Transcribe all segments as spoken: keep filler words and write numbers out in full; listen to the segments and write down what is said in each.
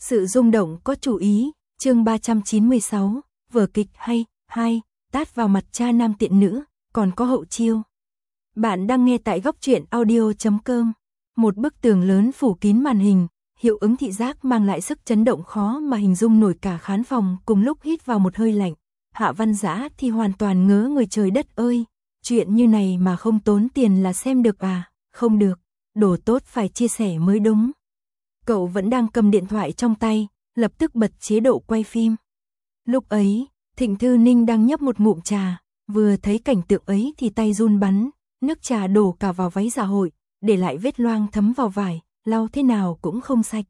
Sự rung động có chủ ý, chương ba trăm chín mươi sáu, vở kịch hay, hai, tát vào mặt cha nam tiện nữ, còn có hậu chiêu. Bạn đang nghe tại góc truyện audio chấm com. Một bức tường lớn phủ kín màn hình, hiệu ứng thị giác mang lại sức chấn động khó mà hình dung nổi, cả khán phòng cùng lúc hít vào một hơi lạnh. Hạ Văn Dã thì hoàn toàn ngớ người, trời đất ơi, chuyện như này mà không tốn tiền là xem được à? Không được, đồ tốt phải chia sẻ mới đúng. Cậu vẫn đang cầm điện thoại trong tay, lập tức bật chế độ quay phim. Lúc ấy, Thịnh Thư Ninh đang nhấp một ngụm trà, vừa thấy cảnh tượng ấy thì tay run bắn, nước trà đổ cả vào váy dạ hội, để lại vết loang thấm vào vải, lau thế nào cũng không sạch.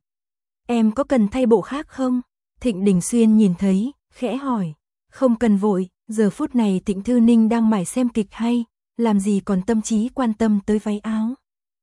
Em có cần thay bộ khác không? Thịnh Đình Xuyên nhìn thấy, khẽ hỏi. Không cần vội, giờ phút này Thịnh Thư Ninh đang mải xem kịch hay, làm gì còn tâm trí quan tâm tới váy áo.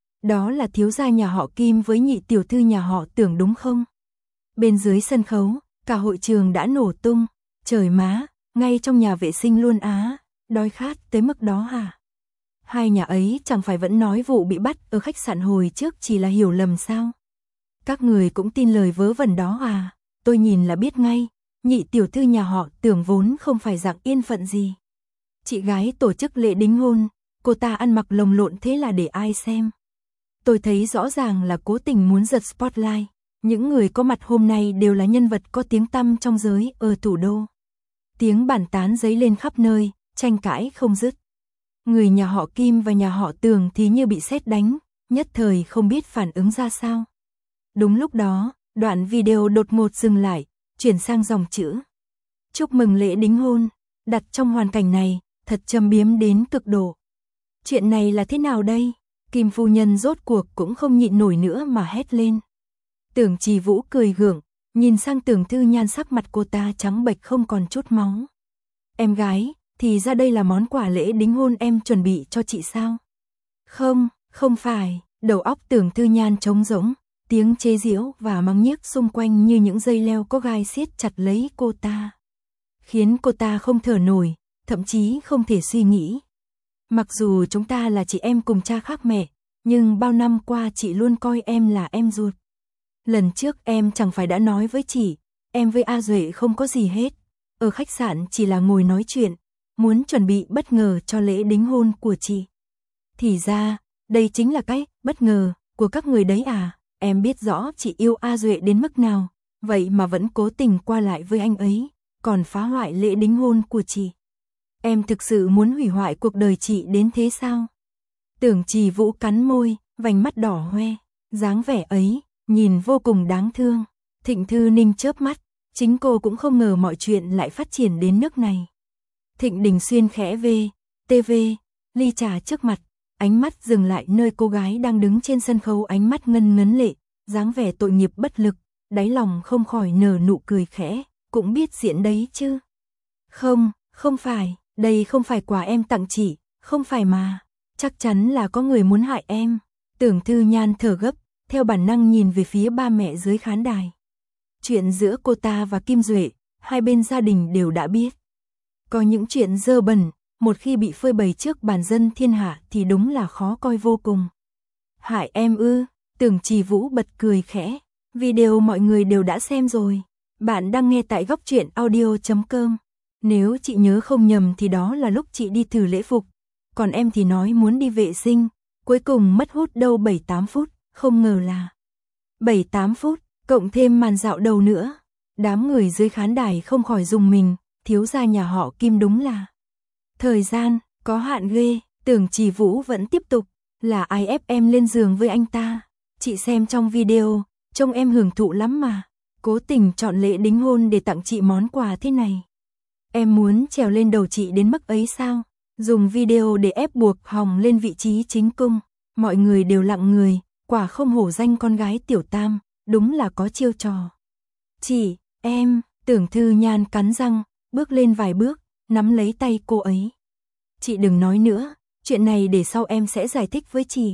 Đó là thiếu gia nhà họ Kim với nhị tiểu thư nhà họ Tưởng đúng không? Bên dưới sân khấu, cả hội trường đã nổ tung. Trời má, ngay trong nhà vệ sinh luôn á, đói khát tới mức đó hả? Hai nhà ấy chẳng phải vẫn nói vụ bị bắt ở khách sạn hồi trước chỉ là hiểu lầm sao? Các người cũng tin lời vớ vẩn đó à? Tôi nhìn là biết ngay, nhị tiểu thư nhà họ Tưởng vốn không phải dạng yên phận gì. Chị gái tổ chức lễ đính hôn, cô ta ăn mặc lồng lộn thế là để ai xem? Tôi thấy rõ ràng là cố tình muốn giật spotlight. Những người có mặt hôm nay đều là nhân vật có tiếng tăm trong giới ở thủ đô. Tiếng bàn tán dấy lên khắp nơi, tranh cãi không dứt. Người nhà họ Kim và nhà họ Tường thì như bị sét đánh, nhất thời không biết phản ứng ra sao. Đúng lúc đó, đoạn video đột ngột dừng lại, chuyển sang dòng chữ. Chúc mừng lễ đính hôn, đặt trong hoàn cảnh này, thật châm biếm đến cực độ. Chuyện này là thế nào đây? Kim phu nhân rốt cuộc cũng không nhịn nổi nữa mà hét lên. Tưởng Trì Vũ cười gượng, nhìn sang Tưởng Thư Nhan, sắc mặt cô ta trắng bệch không còn chút máu. Em gái, thì ra đây là món quà lễ đính hôn em chuẩn bị cho chị sao? Không, không phải, đầu óc Tưởng Thư Nhan trống rỗng, tiếng chế giễu và mắng nhiếc xung quanh như những dây leo có gai siết chặt lấy cô ta. Khiến cô ta không thở nổi, thậm chí không thể suy nghĩ. Mặc dù chúng ta là chị em cùng cha khác mẹ, nhưng bao năm qua chị luôn coi em là em ruột. Lần trước em chẳng phải đã nói với chị, em với A Duệ không có gì hết. Ở khách sạn chỉ là ngồi nói chuyện, muốn chuẩn bị bất ngờ cho lễ đính hôn của chị. Thì ra, đây chính là cái bất ngờ của các người đấy à? Em biết rõ chị yêu A Duệ đến mức nào, vậy mà vẫn cố tình qua lại với anh ấy, còn phá hoại lễ đính hôn của chị. Em thực sự muốn hủy hoại cuộc đời chị đến thế sao? Tưởng Trì Vũ cắn môi, vành mắt đỏ hoe, dáng vẻ ấy nhìn vô cùng đáng thương. Thịnh Thư Ninh chớp mắt, chính cô cũng không ngờ mọi chuyện lại phát triển đến nước này. Thịnh Đình Xuyên khẽ vê, tê vê, ly trà trước mặt, ánh mắt dừng lại nơi cô gái đang đứng trên sân khấu, ánh mắt ngân ngấn lệ, dáng vẻ tội nghiệp bất lực, đáy lòng không khỏi nở nụ cười khẽ, cũng biết diễn đấy chứ. Không, không phải, đây không phải quà em tặng chị, không phải mà, chắc chắn là có người muốn hại em. Tưởng Thư Nhan thở gấp, theo bản năng nhìn về phía ba mẹ dưới khán đài. Chuyện giữa cô ta và Kim Duệ, hai bên gia đình đều đã biết. Có những chuyện dơ bẩn, một khi bị phơi bày trước bàn dân thiên hạ thì đúng là khó coi vô cùng. Hại em ư? Tưởng Trì Vũ bật cười khẽ. Video mọi người đều đã xem rồi. Bạn đang nghe tại góc truyện audio chấm com. Nếu chị nhớ không nhầm thì đó là lúc chị đi thử lễ phục. Còn em thì nói muốn đi vệ sinh. Cuối cùng mất hút đâu bảy tám phút. Không ngờ là bảy tám phút, cộng thêm màn dạo đầu nữa. Đám người dưới khán đài không khỏi rùng mình. Thiếu gia nhà họ Kim đúng là thời gian có hạn ghê. Tưởng Trì Vũ vẫn tiếp tục. Là ai ép em lên giường với anh ta? Chị xem trong video, trông em hưởng thụ lắm mà. Cố tình chọn lễ đính hôn để tặng chị món quà thế này. Em muốn trèo lên đầu chị đến mức ấy sao? Dùng video để ép buộc Hồng lên vị trí chính cung. Mọi người đều lặng người, quả không hổ danh con gái tiểu tam, đúng là có chiêu trò. Chị, em, Tưởng Thư Nhan cắn răng, bước lên vài bước, nắm lấy tay cô ấy. Chị đừng nói nữa, chuyện này để sau em sẽ giải thích với chị.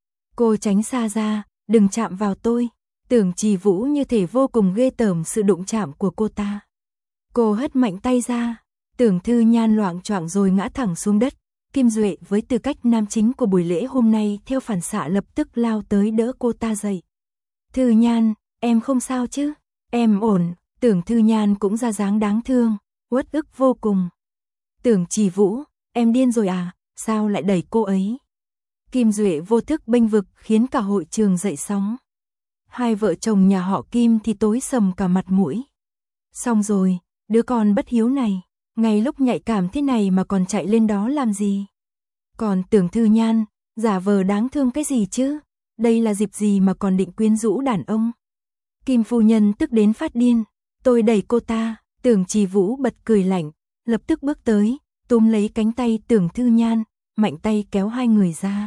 Cô tránh xa ra, đừng chạm vào tôi. Tưởng Trì Vũ như thể vô cùng ghê tởm sự đụng chạm của cô ta. Cô hất mạnh tay ra, Tưởng Thư Nhan loạng choạng rồi ngã thẳng xuống đất. Kim Duệ với tư cách nam chính của buổi lễ hôm nay theo phản xạ lập tức lao tới đỡ cô ta dậy. Thư Nhan, em không sao chứ? Em ổn, Tưởng Thư Nhan cũng ra dáng đáng thương, uất ức vô cùng. Tưởng Trì Vũ, em điên rồi à, sao lại đẩy cô ấy? Kim Duệ vô thức bênh vực khiến cả hội trường dậy sóng. Hai vợ chồng nhà họ Kim thì tối sầm cả mặt mũi. Xong rồi, đứa con bất hiếu này, ngay lúc nhạy cảm thế này mà còn chạy lên đó làm gì? Còn Tưởng Thư Nhan, giả vờ đáng thương cái gì chứ? Đây là dịp gì mà còn định quyến rũ đàn ông? Kim phu nhân tức đến phát điên, tôi đẩy cô ta. Tưởng Trì Vũ bật cười lạnh, lập tức bước tới, túm lấy cánh tay Tưởng Thư Nhan, mạnh tay kéo hai người ra.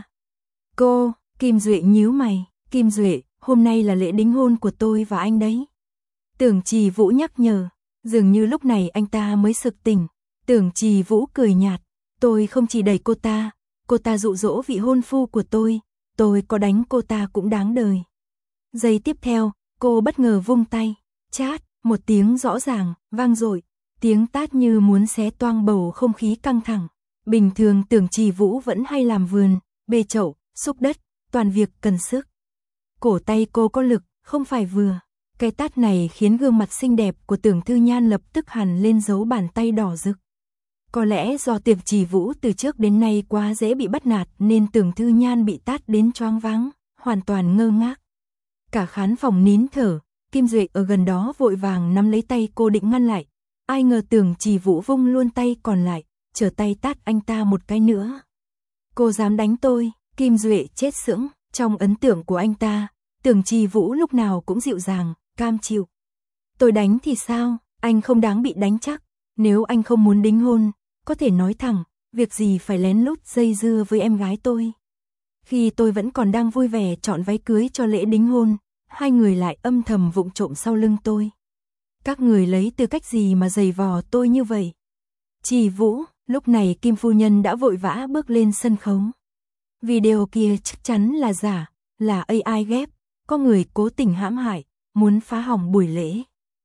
Cô, Kim Duệ nhíu mày, Kim Duệ, hôm nay là lễ đính hôn của tôi và anh đấy. Tưởng Trì Vũ nhắc nhở, dường như lúc này anh ta mới sực tỉnh. Tưởng Trì Vũ cười nhạt, tôi không chỉ đẩy cô ta, cô ta dụ dỗ vị hôn phu của tôi, tôi có đánh cô ta cũng đáng đời. Giây tiếp theo, cô bất ngờ vung tay, chát, một tiếng rõ ràng, vang dội, tiếng tát như muốn xé toang bầu không khí căng thẳng. Bình thường Tưởng Trì Vũ vẫn hay làm vườn, bê chậu, xúc đất, toàn việc cần sức. Cổ tay cô có lực, không phải vừa. Cái tát này khiến gương mặt xinh đẹp của Tưởng Thư Nhan lập tức hằn lên dấu bàn tay đỏ rực. Có lẽ do Tưởng Trì Vũ từ trước đến nay quá dễ bị bắt nạt nên Tưởng Thư Nhan bị tát đến choáng váng, hoàn toàn ngơ ngác. Cả khán phòng nín thở, Kim Duệ ở gần đó vội vàng nắm lấy tay cô định ngăn lại. Ai ngờ Tưởng Trì Vũ vung luôn tay còn lại, trở tay tát anh ta một cái nữa. Cô dám đánh tôi? Kim Duệ chết sững, trong ấn tượng của anh ta, Tưởng Trì Vũ lúc nào cũng dịu dàng, cam chịu. Tôi đánh thì sao, anh không đáng bị đánh chắc, nếu anh không muốn đính hôn, có thể nói thẳng, việc gì phải lén lút dây dưa với em gái tôi. Khi tôi vẫn còn đang vui vẻ chọn váy cưới cho lễ đính hôn, hai người lại âm thầm vụng trộm sau lưng tôi. Các người lấy tư cách gì mà giày vò tôi như vậy? Trì Vũ, lúc này Kim phu nhân đã vội vã bước lên sân khấu. Video kia chắc chắn là giả, là a i ghép, có người cố tình hãm hại, muốn phá hỏng buổi lễ.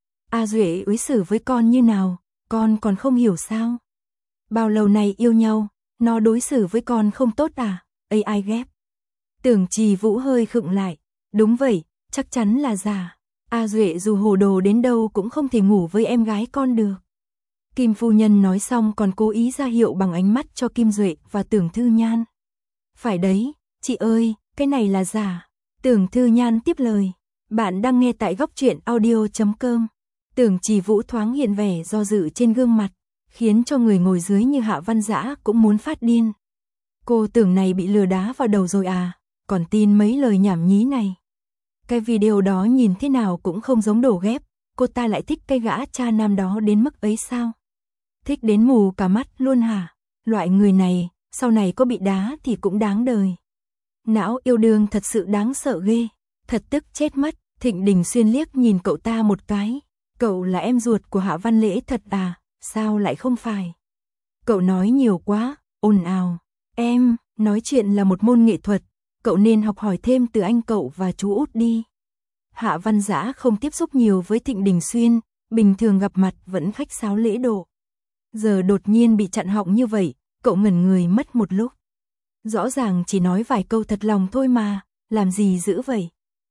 A Duệ đối xử với con như nào, con còn không hiểu sao? Bao lâu nay yêu nhau, nó đối xử với con không tốt à? a i ghép. Tưởng Trì Vũ hơi khựng lại, đúng vậy, chắc chắn là giả. A Duệ dù hồ đồ đến đâu cũng không thể ngủ với em gái con được. Kim phu nhân nói xong còn cố ý ra hiệu bằng ánh mắt cho Kim Duệ và Tưởng Thư Nhan. Phải đấy, chị ơi, cái này là giả. Tưởng Thư Nhan tiếp lời. Bạn đang nghe tại góc truyện audio chấm com. Tưởng Trì Vũ thoáng hiện vẻ do dự trên gương mặt, khiến cho người ngồi dưới như Hạ Văn Dã cũng muốn phát điên. Cô tưởng này bị lừa đá vào đầu rồi à, còn tin mấy lời nhảm nhí này. Cái video đó nhìn thế nào cũng không giống đồ ghép, cô ta lại thích cái gã cha nam đó đến mức ấy sao? Thích đến mù cả mắt luôn hả? Loại người này, sau này có bị đá thì cũng đáng đời. Não yêu đương thật sự đáng sợ ghê, thật tức chết mất. Thịnh Đình Xuyên liếc nhìn cậu ta một cái. Cậu là em ruột của Hạ Văn Lễ thật à, sao lại không phải? Cậu nói nhiều quá, ồn ào. Em, nói chuyện là một môn nghệ thuật, cậu nên học hỏi thêm từ anh cậu và chú út đi. Hạ Văn Dã không tiếp xúc nhiều với Thịnh Đình Xuyên, bình thường gặp mặt vẫn khách sáo lễ độ. Giờ đột nhiên bị chặn họng như vậy, cậu ngẩn người mất một lúc. Rõ ràng chỉ nói vài câu thật lòng thôi mà, làm gì dữ vậy?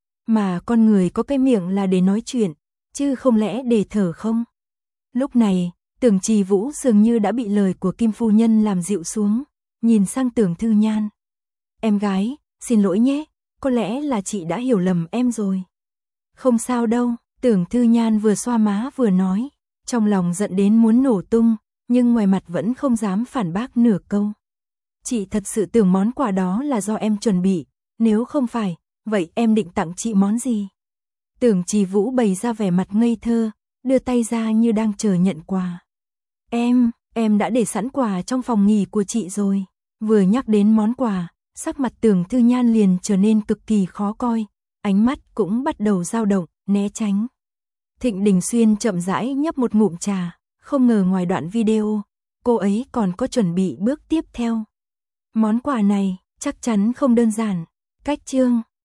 Mà con người có cái miệng là để nói chuyện, chứ không lẽ để thở không? Lúc này, Tưởng Trì Vũ dường như đã bị lời của Kim phu nhân làm dịu xuống, nhìn sang Tưởng Thư Nhan. Em gái, xin lỗi nhé, có lẽ là chị đã hiểu lầm em rồi. Không sao đâu, Tưởng Thư Nhan vừa xoa má vừa nói, trong lòng giận đến muốn nổ tung, nhưng ngoài mặt vẫn không dám phản bác nửa câu. Chị thật sự tưởng món quà đó là do em chuẩn bị, nếu không phải, vậy em định tặng chị món gì? Tưởng Trì Vũ bày ra vẻ mặt ngây thơ, đưa tay ra như đang chờ nhận quà. Em, em đã để sẵn quà trong phòng nghỉ của chị rồi. Vừa nhắc đến món quà, sắc mặt Tưởng Thư Nhan liền trở nên cực kỳ khó coi, ánh mắt cũng bắt đầu dao động, né tránh. Thịnh Đình Xuyên chậm rãi nhấp một ngụm trà, không ngờ ngoài đoạn video, cô ấy còn có chuẩn bị bước tiếp theo. Món quà này, chắc chắn không đơn giản. Cách chương